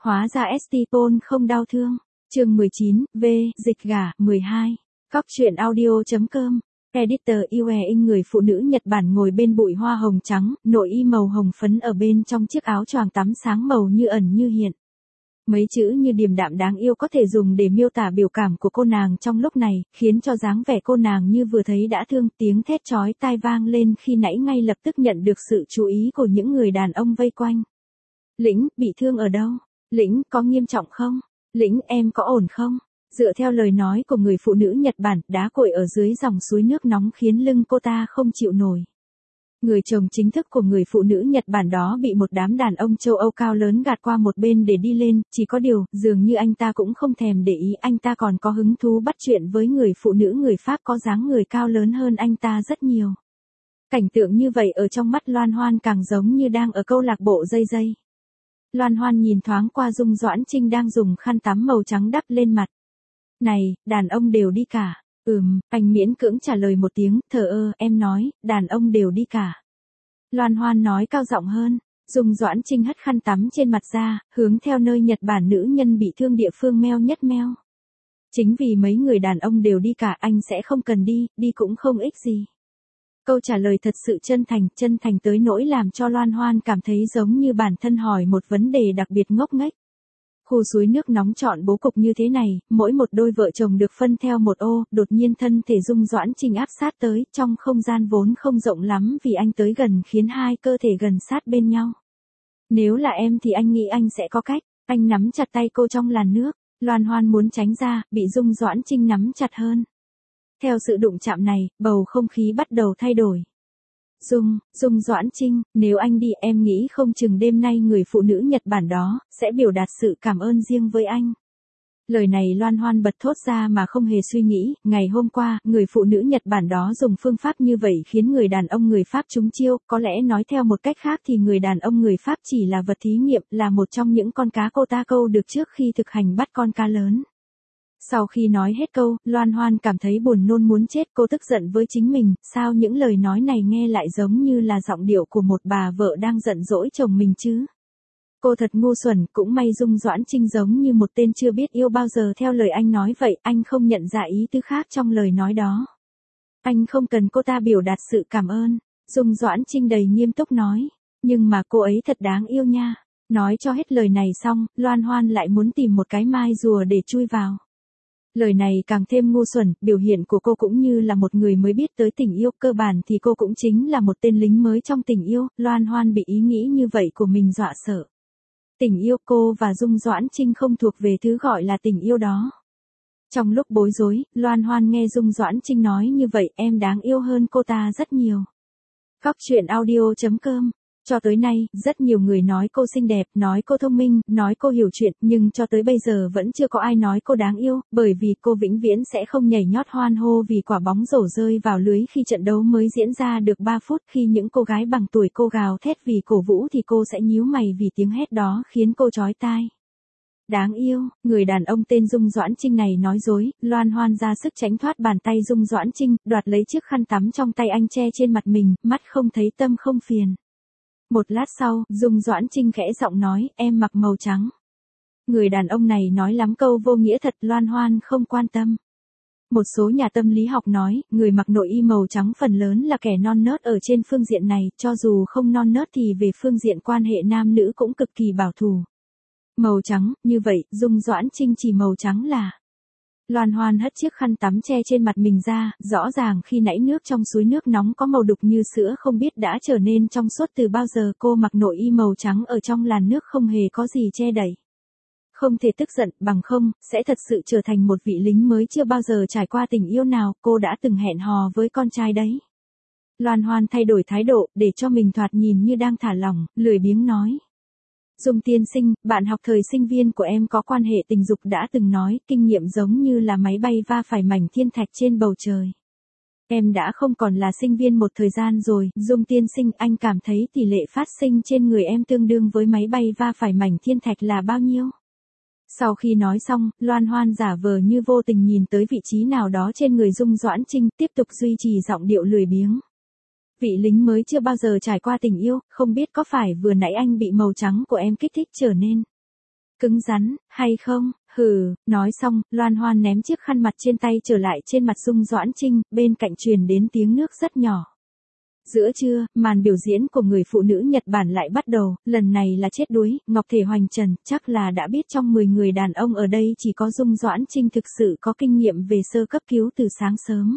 Hóa ra Estipon không đau thương. Chương 19, V, dịch gả, 12. Cóc truyện audio.com. Editor Yue In. Người phụ nữ Nhật Bản ngồi bên bụi hoa hồng trắng, nội y màu hồng phấn ở bên trong chiếc áo choàng tắm sáng màu như ẩn như hiện. Mấy chữ như điềm đạm đáng yêu có thể dùng để miêu tả biểu cảm của cô nàng trong lúc này, khiến cho dáng vẻ cô nàng như vừa thấy đã thương. Tiếng thét chói tai vang lên khi nãy ngay lập tức nhận được sự chú ý của những người đàn ông vây quanh. Lĩnh, bị thương ở đâu? Lĩnh, có nghiêm trọng không? Lĩnh, em có ổn không? Dựa theo lời nói của người phụ nữ Nhật Bản, đá cội ở dưới dòng suối nước nóng khiến lưng cô ta không chịu nổi. Người chồng chính thức của người phụ nữ Nhật Bản đó bị một đám đàn ông châu Âu cao lớn gạt qua một bên để đi lên, chỉ có điều, dường như anh ta cũng không thèm để ý, anh ta còn có hứng thú bắt chuyện với người phụ nữ người Pháp có dáng người cao lớn hơn anh ta rất nhiều. Cảnh tượng như vậy ở trong mắt Loan Hoan càng giống như đang ở câu lạc bộ dây dây. Loan Hoan nhìn thoáng qua Dung Doãn Trinh đang dùng khăn tắm màu trắng đắp lên mặt. Này, đàn ông đều đi cả. Anh miễn cưỡng trả lời một tiếng, thờ ơ, em nói, đàn ông đều đi cả. Loan Hoan nói cao giọng hơn. Dung Doãn Trinh hất khăn tắm trên mặt ra, hướng theo nơi Nhật Bản nữ nhân bị thương địa phương meo nhất meo. Chính vì mấy người đàn ông đều đi cả anh sẽ không cần đi, đi cũng không ích gì. Câu trả lời thật sự chân thành tới nỗi làm cho Loan Hoan cảm thấy giống như bản thân hỏi một vấn đề đặc biệt ngốc nghếch. Khu suối nước nóng chọn bố cục như thế này, mỗi một đôi vợ chồng được phân theo một ô, đột nhiên thân thể Dung Doãn Trinh áp sát tới, trong không gian vốn không rộng lắm vì anh tới gần khiến hai cơ thể gần sát bên nhau. Nếu là em thì anh nghĩ anh sẽ có cách, anh nắm chặt tay cô trong làn nước, Loan Hoan muốn tránh ra, bị Dung Doãn Trinh nắm chặt hơn. Theo sự đụng chạm này, bầu không khí bắt đầu thay đổi. Dung Doãn Trinh, nếu anh đi em nghĩ không chừng đêm nay người phụ nữ Nhật Bản đó, sẽ biểu đạt sự cảm ơn riêng với anh. Lời này Loan Hoan bật thốt ra mà không hề suy nghĩ, ngày hôm qua, người phụ nữ Nhật Bản đó dùng phương pháp như vậy khiến người đàn ông người Pháp trúng chiêu, có lẽ nói theo một cách khác thì người đàn ông người Pháp chỉ là vật thí nghiệm, là một trong những con cá cô ta câu được trước khi thực hành bắt con cá lớn. Sau khi nói hết câu, Loan Hoan cảm thấy buồn nôn muốn chết, cô tức giận với chính mình, sao những lời nói này nghe lại giống như là giọng điệu của một bà vợ đang giận dỗi chồng mình chứ. Cô thật ngu xuẩn, cũng may Dung Doãn Trinh giống như một tên chưa biết yêu bao giờ theo lời anh nói vậy, anh không nhận ra ý tứ khác trong lời nói đó. Anh không cần cô ta biểu đạt sự cảm ơn, Dung Doãn Trinh đầy nghiêm túc nói, nhưng mà cô ấy thật đáng yêu nha. Nói cho hết lời này xong, Loan Hoan lại muốn tìm một cái mai rùa để chui vào. Lời này càng thêm ngu xuẩn, biểu hiện của cô cũng như là một người mới biết tới tình yêu, cơ bản thì cô cũng chính là một tên lính mới trong tình yêu, Loan Hoan bị ý nghĩ như vậy của mình dọa sợ. Tình yêu, cô và Dung Doãn Trinh không thuộc về thứ gọi là tình yêu đó. Trong lúc bối rối, Loan Hoan nghe Dung Doãn Trinh nói như vậy, em đáng yêu hơn cô ta rất nhiều. Cóc truyện audio.com. Cho tới nay, rất nhiều người nói cô xinh đẹp, nói cô thông minh, nói cô hiểu chuyện, nhưng cho tới bây giờ vẫn chưa có ai nói cô đáng yêu, bởi vì cô vĩnh viễn sẽ không nhảy nhót hoan hô vì quả bóng rổ rơi vào lưới khi trận đấu mới diễn ra được 3 phút, khi những cô gái bằng tuổi cô gào thét vì cổ vũ thì cô sẽ nhíu mày vì tiếng hét đó khiến cô chói tai. Đáng yêu, người đàn ông tên Dung Doãn Trinh này nói dối, Loan Hoan ra sức tránh thoát bàn tay Dung Doãn Trinh, đoạt lấy chiếc khăn tắm trong tay anh che trên mặt mình, mắt không thấy tâm không phiền. Một lát sau, Dung Doãn Trinh khẽ giọng nói, em mặc màu trắng. Người đàn ông này nói lắm câu vô nghĩa thật, Loan Hoan không quan tâm. Một số nhà tâm lý học nói, người mặc nội y màu trắng phần lớn là kẻ non nớt ở trên phương diện này, cho dù không non nớt thì về phương diện quan hệ nam nữ cũng cực kỳ bảo thủ. Màu trắng, như vậy, Dung Doãn Trinh chỉ màu trắng là... Loan Hoan hất chiếc khăn tắm che trên mặt mình ra, rõ ràng khi nãy nước trong suối nước nóng có màu đục như sữa không biết đã trở nên trong suốt từ bao giờ. Cô mặc nội y màu trắng ở trong làn nước không hề có gì che đậy. Không thể tức giận, bằng không, sẽ thật sự trở thành một vị lính mới chưa bao giờ trải qua tình yêu nào, cô đã từng hẹn hò với con trai đấy. Loan Hoan thay đổi thái độ, để cho mình thoạt nhìn như đang thả lỏng, lười biếng nói. Dung tiên sinh, bạn học thời sinh viên của em có quan hệ tình dục đã từng nói, kinh nghiệm giống như là máy bay va phải mảnh thiên thạch trên bầu trời. Em đã không còn là sinh viên một thời gian rồi, Dung tiên sinh, anh cảm thấy tỷ lệ phát sinh trên người em tương đương với máy bay va phải mảnh thiên thạch là bao nhiêu? Sau khi nói xong, Loan Hoan giả vờ như vô tình nhìn tới vị trí nào đó trên người Dung Doãn Trinh, tiếp tục duy trì giọng điệu lười biếng. Vị lính mới chưa bao giờ trải qua tình yêu, không biết có phải vừa nãy anh bị màu trắng của em kích thích trở nên Cứng rắn, hay không? Hừ, nói xong, Loan Hoan ném chiếc khăn mặt trên tay trở lại trên mặt Dung Doãn Trinh, bên cạnh truyền đến tiếng nước rất nhỏ. Giữa trưa, màn biểu diễn của người phụ nữ Nhật Bản lại bắt đầu, lần này là chết đuối, Ngọc Thể Hoành Trần, chắc là đã biết trong 10 người đàn ông ở đây chỉ có Dung Doãn Trinh thực sự có kinh nghiệm về sơ cấp cứu từ sáng sớm.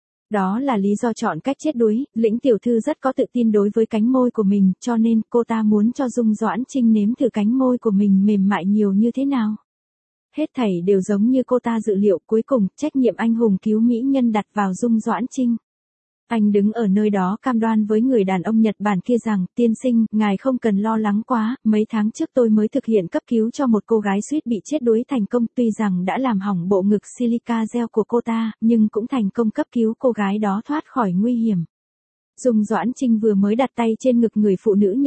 Đó là lý do chọn cách chết đuối, Lĩnh tiểu thư rất có tự tin đối với cánh môi của mình, cho nên cô ta muốn cho Dung Doãn Trinh nếm thử cánh môi của mình mềm mại nhiều như thế nào. Hết thảy đều giống như cô ta dự liệu, cuối cùng, trách nhiệm anh hùng cứu mỹ nhân đặt vào Dung Doãn Trinh. Anh đứng ở nơi đó cam đoan với người đàn ông Nhật Bản kia rằng, tiên sinh, ngài không cần lo lắng quá, mấy tháng trước tôi mới thực hiện cấp cứu cho một cô gái suýt bị chết đuối thành công, tuy rằng đã làm hỏng bộ ngực silica gel của cô ta, nhưng cũng thành công cấp cứu cô gái đó thoát khỏi nguy hiểm. Dung Doãn Trinh vừa mới đặt tay trên ngực người phụ nữ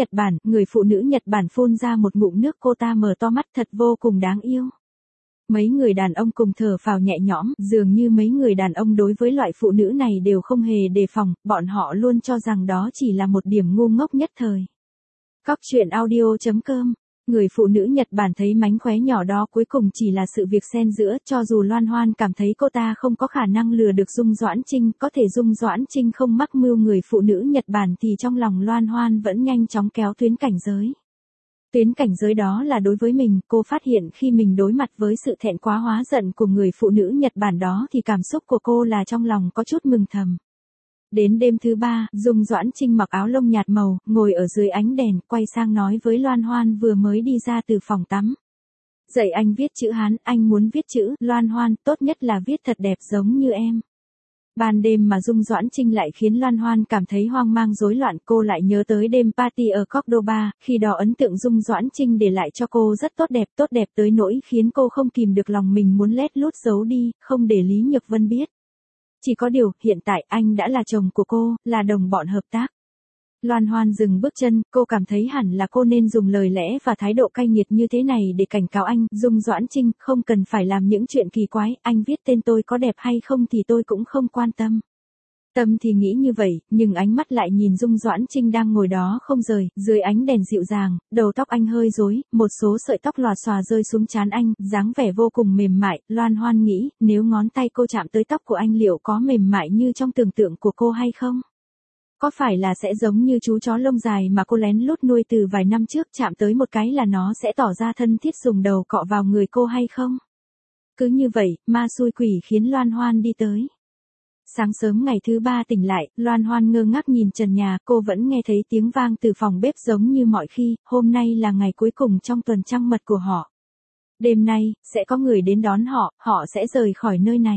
Nhật Bản phun ra một ngụm nước, cô ta mở to mắt thật vô cùng đáng yêu. Mấy người đàn ông cùng thở phào nhẹ nhõm, dường như mấy người đàn ông đối với loại phụ nữ này đều không hề đề phòng, bọn họ luôn cho rằng đó chỉ là một điểm ngu ngốc nhất thời. Cóc truyện audio.com. Người phụ nữ Nhật Bản thấy mánh khóe nhỏ đó cuối cùng chỉ là sự việc xen giữa, cho dù Loan Hoan cảm thấy cô ta không có khả năng lừa được Dung Doãn Trinh, có thể Dung Doãn Trinh không mắc mưu người phụ nữ Nhật Bản thì trong lòng Loan Hoan vẫn nhanh chóng kéo tuyến cảnh giới. Tuyến cảnh giới đó là đối với mình, cô phát hiện khi mình đối mặt với sự thẹn quá hóa giận của người phụ nữ Nhật Bản đó thì cảm xúc của cô là trong lòng có chút mừng thầm. Đến đêm thứ 3, Dung Doãn Trinh mặc áo lông nhạt màu, ngồi ở dưới ánh đèn, quay sang nói với Loan Hoan vừa mới đi ra từ phòng tắm. Dạy anh viết chữ Hán, anh muốn viết chữ, Loan Hoan, tốt nhất là viết thật đẹp giống như em. Ban đêm mà Dung Doãn Trinh lại khiến Loan Hoan cảm thấy hoang mang rối loạn, cô lại nhớ tới đêm party ở Cordoba, khi đó ấn tượng Dung Doãn Trinh để lại cho cô rất tốt đẹp tới nỗi khiến cô không kìm được lòng mình muốn lét lút giấu đi, không để Lý Nhược Vân biết. Chỉ có điều, hiện tại anh đã là chồng của cô, là đồng bọn hợp tác. Loan Hoan dừng bước chân, cô cảm thấy hẳn là cô nên dùng lời lẽ và thái độ cay nghiệt như thế này để cảnh cáo anh, Dung Doãn Trinh, không cần phải làm những chuyện kỳ quái, anh viết tên tôi có đẹp hay không thì tôi cũng không quan tâm. Tâm thì nghĩ như vậy, nhưng ánh mắt lại nhìn Dung Doãn Trinh đang ngồi đó không rời, dưới ánh đèn dịu dàng, đầu tóc anh hơi rối, một số sợi tóc lòa xòa rơi xuống trán anh, dáng vẻ vô cùng mềm mại, Loan Hoan nghĩ, nếu ngón tay cô chạm tới tóc của anh liệu có mềm mại như trong tưởng tượng của cô hay không? Có phải là sẽ giống như chú chó lông dài mà cô lén lút nuôi từ vài năm trước, chạm tới một cái là nó sẽ tỏ ra thân thiết dùng đầu cọ vào người cô hay không? Cứ như vậy, ma xui quỷ khiến Loan Hoan đi tới. Sáng sớm ngày thứ 3 tỉnh lại, Loan Hoan ngơ ngác nhìn trần nhà, cô vẫn nghe thấy tiếng vang từ phòng bếp giống như mọi khi, hôm nay là ngày cuối cùng trong tuần trăng mật của họ. Đêm nay, sẽ có người đến đón họ, họ sẽ rời khỏi nơi này.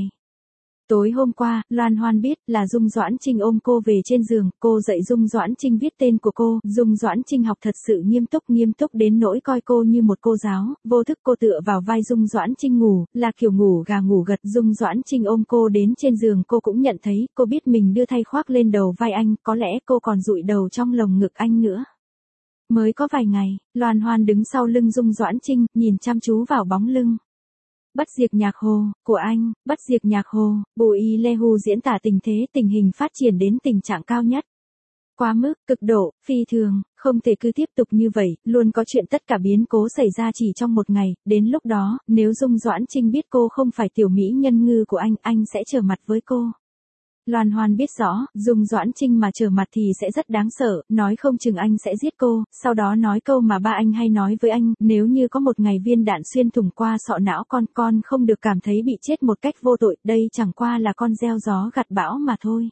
Tối hôm qua, Loan Hoan biết là Dung Doãn Trinh ôm cô về trên giường, cô dạy Dung Doãn Trinh viết tên của cô, Dung Doãn Trinh học thật sự nghiêm túc đến nỗi coi cô như một cô giáo, vô thức cô tựa vào vai Dung Doãn Trinh ngủ, là kiểu ngủ gà ngủ gật, Dung Doãn Trinh ôm cô đến trên giường cô cũng nhận thấy, cô biết mình đưa thay khoác lên đầu vai anh, có lẽ cô còn dụi đầu trong lồng ngực anh nữa. Mới có vài ngày, Loan Hoan đứng sau lưng Dung Doãn Trinh, nhìn chăm chú vào bóng lưng. Bất diệt nhạc hồ, của anh, bất diệt nhạc hồ, Bùi Lê Hu diễn tả tình hình phát triển đến tình trạng cao nhất. Quá mức, cực độ, phi thường, không thể cứ tiếp tục như vậy, luôn có chuyện tất cả biến cố xảy ra chỉ trong một ngày, đến lúc đó, nếu Dung Doãn Trinh biết cô không phải tiểu mỹ nhân ngư của anh sẽ trở mặt với cô. Loan Hoan biết rõ, Dung Doãn Trinh mà trở mặt thì sẽ rất đáng sợ, nói không chừng anh sẽ giết cô, sau đó nói câu mà ba anh hay nói với anh, nếu như có một ngày viên đạn xuyên thủng qua sọ não con không được cảm thấy bị chết một cách vô tội, đây chẳng qua là con gieo gió gặt bão mà thôi.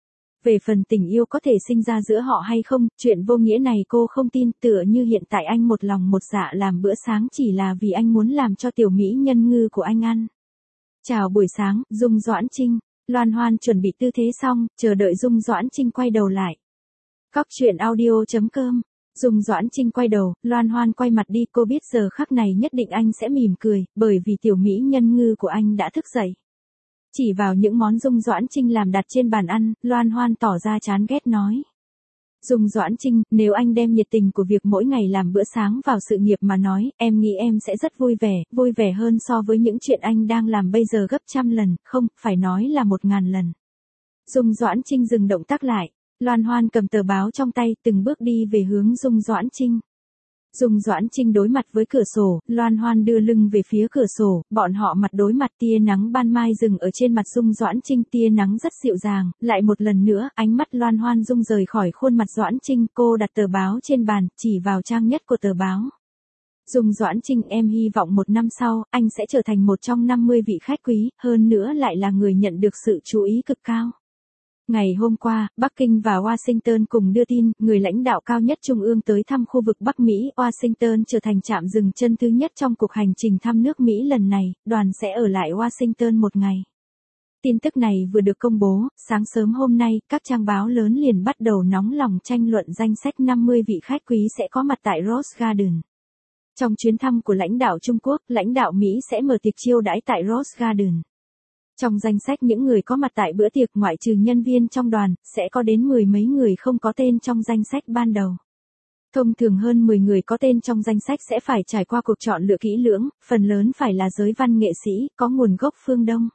Về phần tình yêu có thể sinh ra giữa họ hay không, chuyện vô nghĩa này cô không tin, tựa như hiện tại anh một lòng một dạ làm bữa sáng chỉ là vì anh muốn làm cho tiểu mỹ nhân ngư của anh ăn. Chào buổi sáng, Dung Doãn Trinh. Loan Hoan chuẩn bị tư thế xong, chờ đợi Dung Doãn Trinh quay đầu lại. Cóc truyện audio.com. Dung Doãn Trinh quay đầu, Loan Hoan quay mặt đi, cô biết giờ khắc này nhất định anh sẽ mỉm cười, bởi vì tiểu mỹ nhân ngư của anh đã thức dậy. Chỉ vào những món Dung Doãn Trinh làm đặt trên bàn ăn, Loan Hoan tỏ ra chán ghét nói. Dung Doãn Trinh, nếu anh đem nhiệt tình của việc mỗi ngày làm bữa sáng vào sự nghiệp mà nói, em nghĩ em sẽ rất vui vẻ hơn so với những chuyện anh đang làm bây giờ gấp trăm lần, không, phải nói là 1000 lần. Dung Doãn Trinh dừng động tác lại, Loan Hoan cầm tờ báo trong tay, từng bước đi về hướng Dung Doãn Trinh. Dung Doãn Trinh đối mặt với cửa sổ, Loan Hoan đưa lưng về phía cửa sổ, bọn họ mặt đối mặt, tia nắng ban mai dừng ở trên mặt Dung Doãn Trinh, tia nắng rất dịu dàng, lại một lần nữa, ánh mắt Loan Hoan rung rời khỏi khuôn mặt Doãn Trinh, cô đặt tờ báo trên bàn, chỉ vào trang nhất của tờ báo. Dung Doãn Trinh, em hy vọng 1 năm sau, anh sẽ trở thành một trong 50 vị khách quý, hơn nữa lại là người nhận được sự chú ý cực cao. Ngày hôm qua, Bắc Kinh và Washington cùng đưa tin, người lãnh đạo cao nhất Trung ương tới thăm khu vực Bắc Mỹ, Washington trở thành trạm dừng chân thứ nhất trong cuộc hành trình thăm nước Mỹ lần này, đoàn sẽ ở lại Washington 1 ngày. Tin tức này vừa được công bố, sáng sớm hôm nay, các trang báo lớn liền bắt đầu nóng lòng tranh luận danh sách 50 vị khách quý sẽ có mặt tại Rose Garden. Trong chuyến thăm của lãnh đạo Trung Quốc, lãnh đạo Mỹ sẽ mở tiệc chiêu đãi tại Rose Garden. Trong danh sách những người có mặt tại bữa tiệc ngoại trừ nhân viên trong đoàn, sẽ có đến 10 mấy người không có tên trong danh sách ban đầu. Thông thường hơn 10 người có tên trong danh sách sẽ phải trải qua cuộc chọn lựa kỹ lưỡng, phần lớn phải là giới văn nghệ sĩ, có nguồn gốc phương Đông.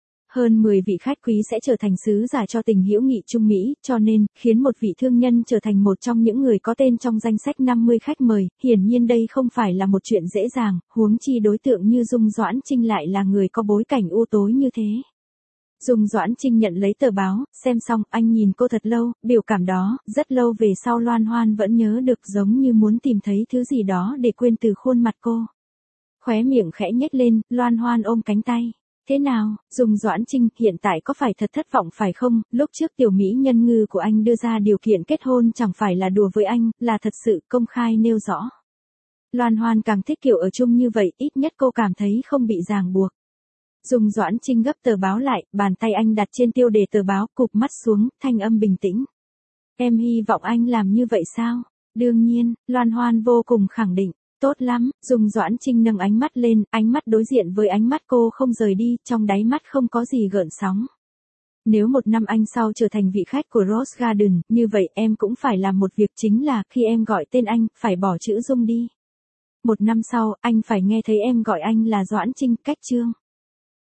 Hơn 10 vị khách quý sẽ trở thành sứ giả cho tình hữu nghị Trung Mỹ, cho nên, khiến một vị thương nhân trở thành một trong những người có tên trong danh sách 50 khách mời, hiển nhiên đây không phải là một chuyện dễ dàng, huống chi đối tượng như Dung Doãn Trinh lại là người có bối cảnh u tối như thế. Dung Doãn Trinh nhận lấy tờ báo, xem xong, anh nhìn cô thật lâu, biểu cảm đó, rất lâu về sau Loan Hoan vẫn nhớ được, giống như muốn tìm thấy thứ gì đó để quên từ khuôn mặt cô. Khóe miệng khẽ nhếch lên, Loan Hoan ôm cánh tay. Thế nào, Dung Doãn Trinh, hiện tại có phải thật thất vọng phải không, lúc trước tiểu mỹ nhân ngư của anh đưa ra điều kiện kết hôn chẳng phải là đùa với anh, là thật sự, công khai nêu rõ. Loan Hoan càng thích kiểu ở chung như vậy, ít nhất cô cảm thấy không bị ràng buộc. Dung Doãn Trinh gấp tờ báo lại, bàn tay anh đặt trên tiêu đề tờ báo, cụp mắt xuống, thanh âm bình tĩnh. Em hy vọng anh làm như vậy sao? Đương nhiên, Loan Hoan vô cùng khẳng định. Tốt lắm, Dung Doãn Trinh nâng ánh mắt lên, ánh mắt đối diện với ánh mắt cô không rời đi, trong đáy mắt không có gì gợn sóng. Nếu 1 năm anh sau trở thành vị khách của Rose Garden, như vậy em cũng phải làm một việc, chính là, khi em gọi tên anh, phải bỏ chữ Dung đi. 1 năm sau, anh phải nghe thấy em gọi anh là Doãn Trinh, cách chương.